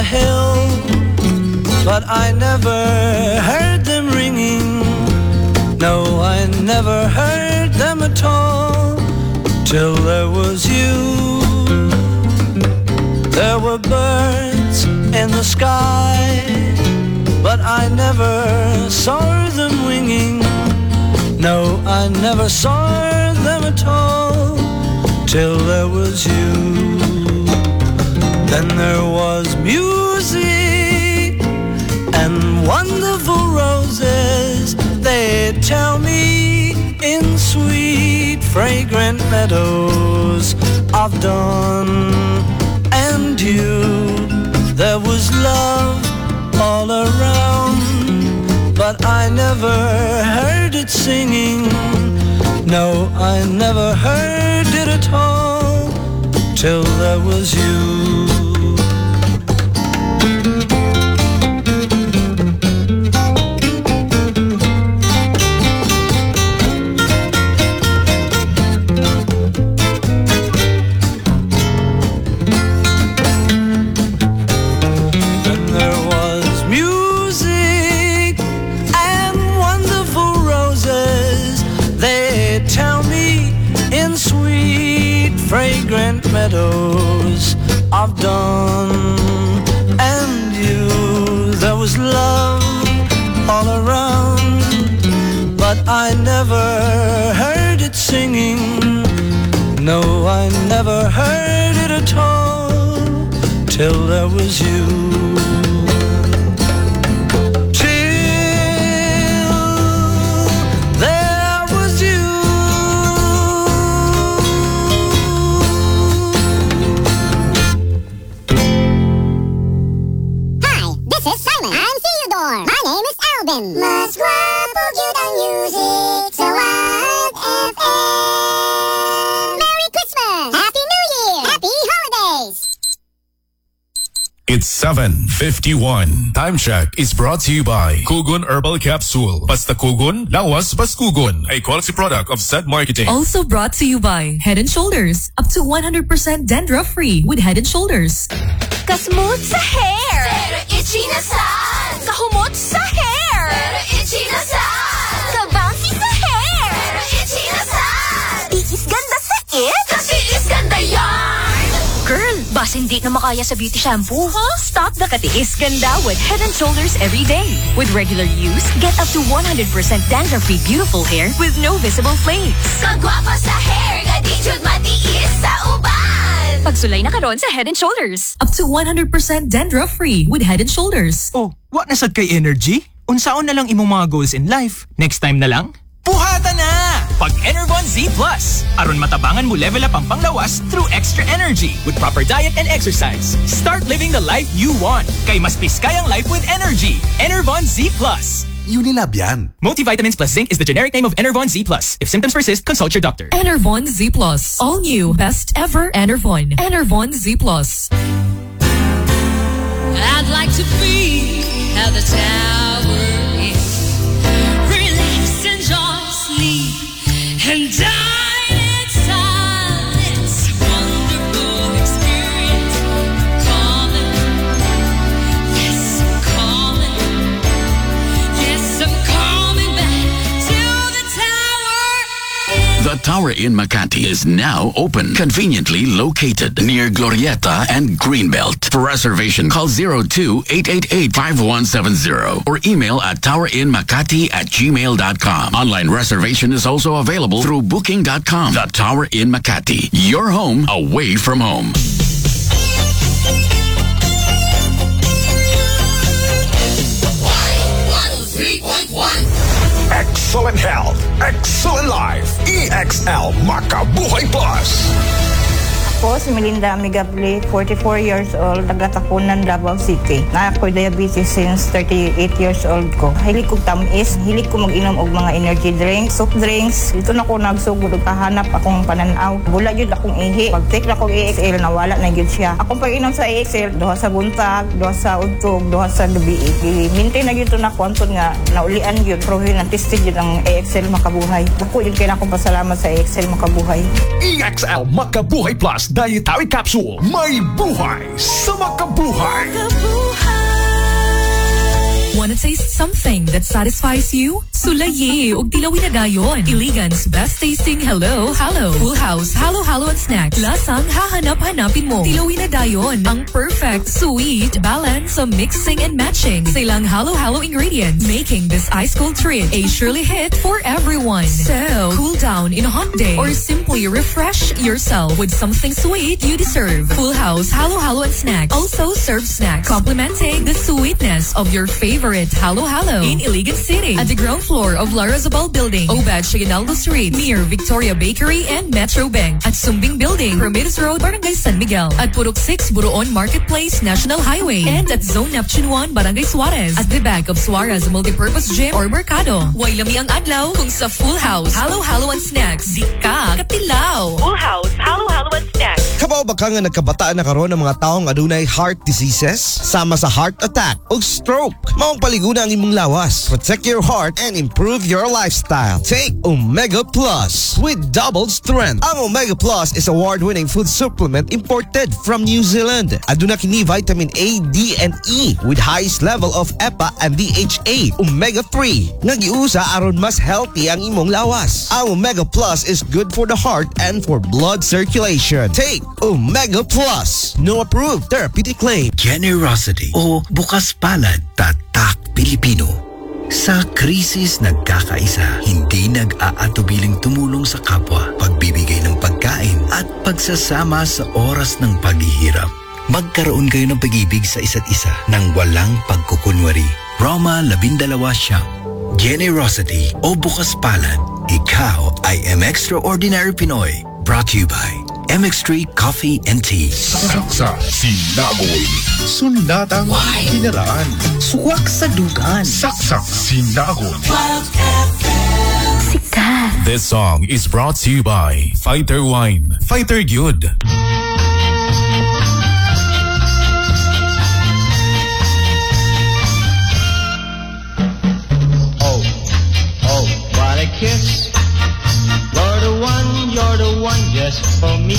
hill, but I never heard them ringing. No, I never heard them at all, till there was you. There were birds in the sky, but I never saw them winging. No, I never saw them at all, till there was you. Then there was music and wonderful roses, they tell me, in sweet fragrant meadows of dawn and dew. There was love all around, but I never heard it singing. No, I never heard it at all, till there was you. Fragrant meadows of dawn and you. There was love all around, but I never heard it singing. No, I never heard it at all, till there was you. Mas guwapo gyud ang music sa Wild F M. Merry Christmas! Happy New Year! Happy Holidays! It's seven fifty-one. Time check is brought to you by Kugon Herbal Capsule. Basta Kugon, lawas pas Kugon. A quality product of Zed Marketing. Also brought to you by Head and Shoulders. Up to one hundred percent dandruff-free with Head and Shoulders. Kasmooth sa hair, pero itchy na sad. Kahumot sa hair, pero itchy na sad. Kabouncy sa hair, pero itchy na sad. Tiis ganda sa it, kasi is ganda yarn. Girl, bas hindi na makaya sa beauty shampoo, huh? Stop the katiis ganda with Head and Shoulders every day. With regular use, get up to one hundred percent dandruff-free beautiful hair with no visible flakes. Kagwapa sa hair, gadijud matiis sa uban. Pagsulay na karon sa Head and Shoulders. Up to one hundred percent dandruff-free with Head and Shoulders. Oh, what nasad kay energy? Unsaon na lang imong mga goals in life? Next time na lang? Puhata na! Pag Enervon Z Plus. Aron matabangan mo level up ang panglawas through extra energy with proper diet and exercise. Start living the life you want. Kay mas piskayang life with energy. Enervon Z Plus. Unilab yan. Multivitamins plus zinc is the generic name of Enervon Z Plus. If symptoms persist, consult your doctor. Enervon Z Plus. All new. Best ever Enervon. Enervon Z Plus. I'd like to be at the tower is. Relax, enjoy, sleep, and dine in silence. Wonderful experience. Calling. Yes, I'm calling. Yes, I'm coming back to the tower. The Tower in Makati is now open, conveniently located near Glorieta and Greenbelt. For reservation, call zero two eight eight eight five one seven zero or email at towerinmakati at gmail dot com. Online reservation is also available through booking dot com. The Tower in Makati, your home away from home. one oh three point one. Excellent health, excellent life. E X L Makabuhay Plus. Ako si Melinda Amigable, forty-four years old, taga-Takunan, Davao City. Na ako'y diabetes since thirty-eight years old ko. Hilig ko tamis, hilig ko mag-inom og mga energy drinks, soft drinks. Dito na ko nagsugod ug kahanap akong pananaw. Wala jud akong ihi. Pag-take na ko E X L, nawala na jud siya. Akong pag-inom sa E X L, duha sa buntag, duha sa udtog, duha sa gabi. I-maintain na jud na kwantod nga naulian jud. Pero hinantisted jud ang E X L Makabuhay. Ako jud kay na akong pasalamat sa E X L Makabuhay. E X L Makabuhay Plus Dietary Capsule. May buhay sa makabuhay. Wanna taste something that satisfies you? Sulaye ug tilawin na dayon. Iligan's best tasting Hello Halo. Full House Halo Halo and Snacks. Lasang hahanap-hanapin mo. Tilawin na dayon. Ang perfect sweet balance of mixing and matching sa ilang Halo Halo ingredients, making this ice cold treat a surely hit for everyone. So, cool down in a hot day or simply refresh yourself with something sweet you deserve. Full House Halo Halo and Snacks also serves snacks complementing the sweetness of your favorite Halo Halo in Iligan City at the ground floor of La Rosabal Building, Obad Chiganaldo Street, near Victoria Bakery and Metro Bank, at Sumbing Building, Promitos Road, Barangay San Miguel, at Purok six, Buruon Marketplace, National Highway, and at Zone Neptune one, Barangay Suarez, at the back of Suarez Multipurpose Gym or Mercado. Way lami ang adlaw kung sa Full House Halo Halo and Snacks di ka katilaw. Full House Halo Halo and Snacks. Kabaw ba ka nga nagkabataan na karon ng mga taong adunay heart diseases sama sa heart attack o stroke? Maong paliguna ang imong lawas. Protect your heart and improve your lifestyle. Take Omega Plus with double strength. Ang Omega Plus is award-winning food supplement imported from New Zealand. Aduna kini vitamin A, D, and E with highest level of E P A and D H A, omega three. Nga giusa aron mas healthy ang imong lawas. Ang Omega Plus is good for the heart and for blood circulation. Take Omega Plus. No approved therapeutic claim. Generosity o bukas palad, tatak Pilipino. Sa krisis nagkakaisa, hindi nag-aatubiling tumulong sa kapwa, pagbibigay ng pagkain at pagsasama sa oras ng paghihirap. Magkaroon kayo ng pag-ibig sa isa't isa nang walang pagkukunwari. Roma labindalawa siyam. Generosity o bukas palad, ikaw ay M Extraordinary Pinoy. Brought to you by M X three Coffee and Tea. Saksa sinagoy. Sundatang kinaraan. Suwak sa dugan. Saksa sinagoy. This song is brought to you by Fighter Wine. Fighter Good. Oh, oh, what a kiss. You're the one, you're the one just for me.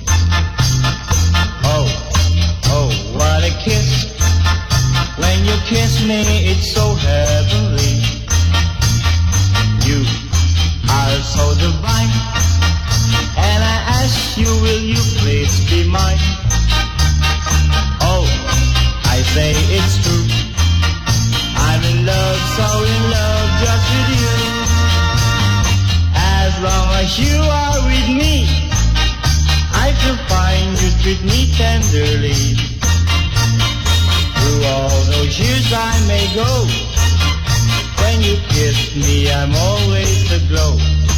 Oh, oh, what a kiss. When you kiss me, it's so heavenly. You are so divine. And I ask you, will you please be mine? Oh, I say it's true. I'm in love, so in love just with you. As long as you are with me, I feel fine, you treat me tenderly. Through all those years I may go, when you kiss me I'm always aglow.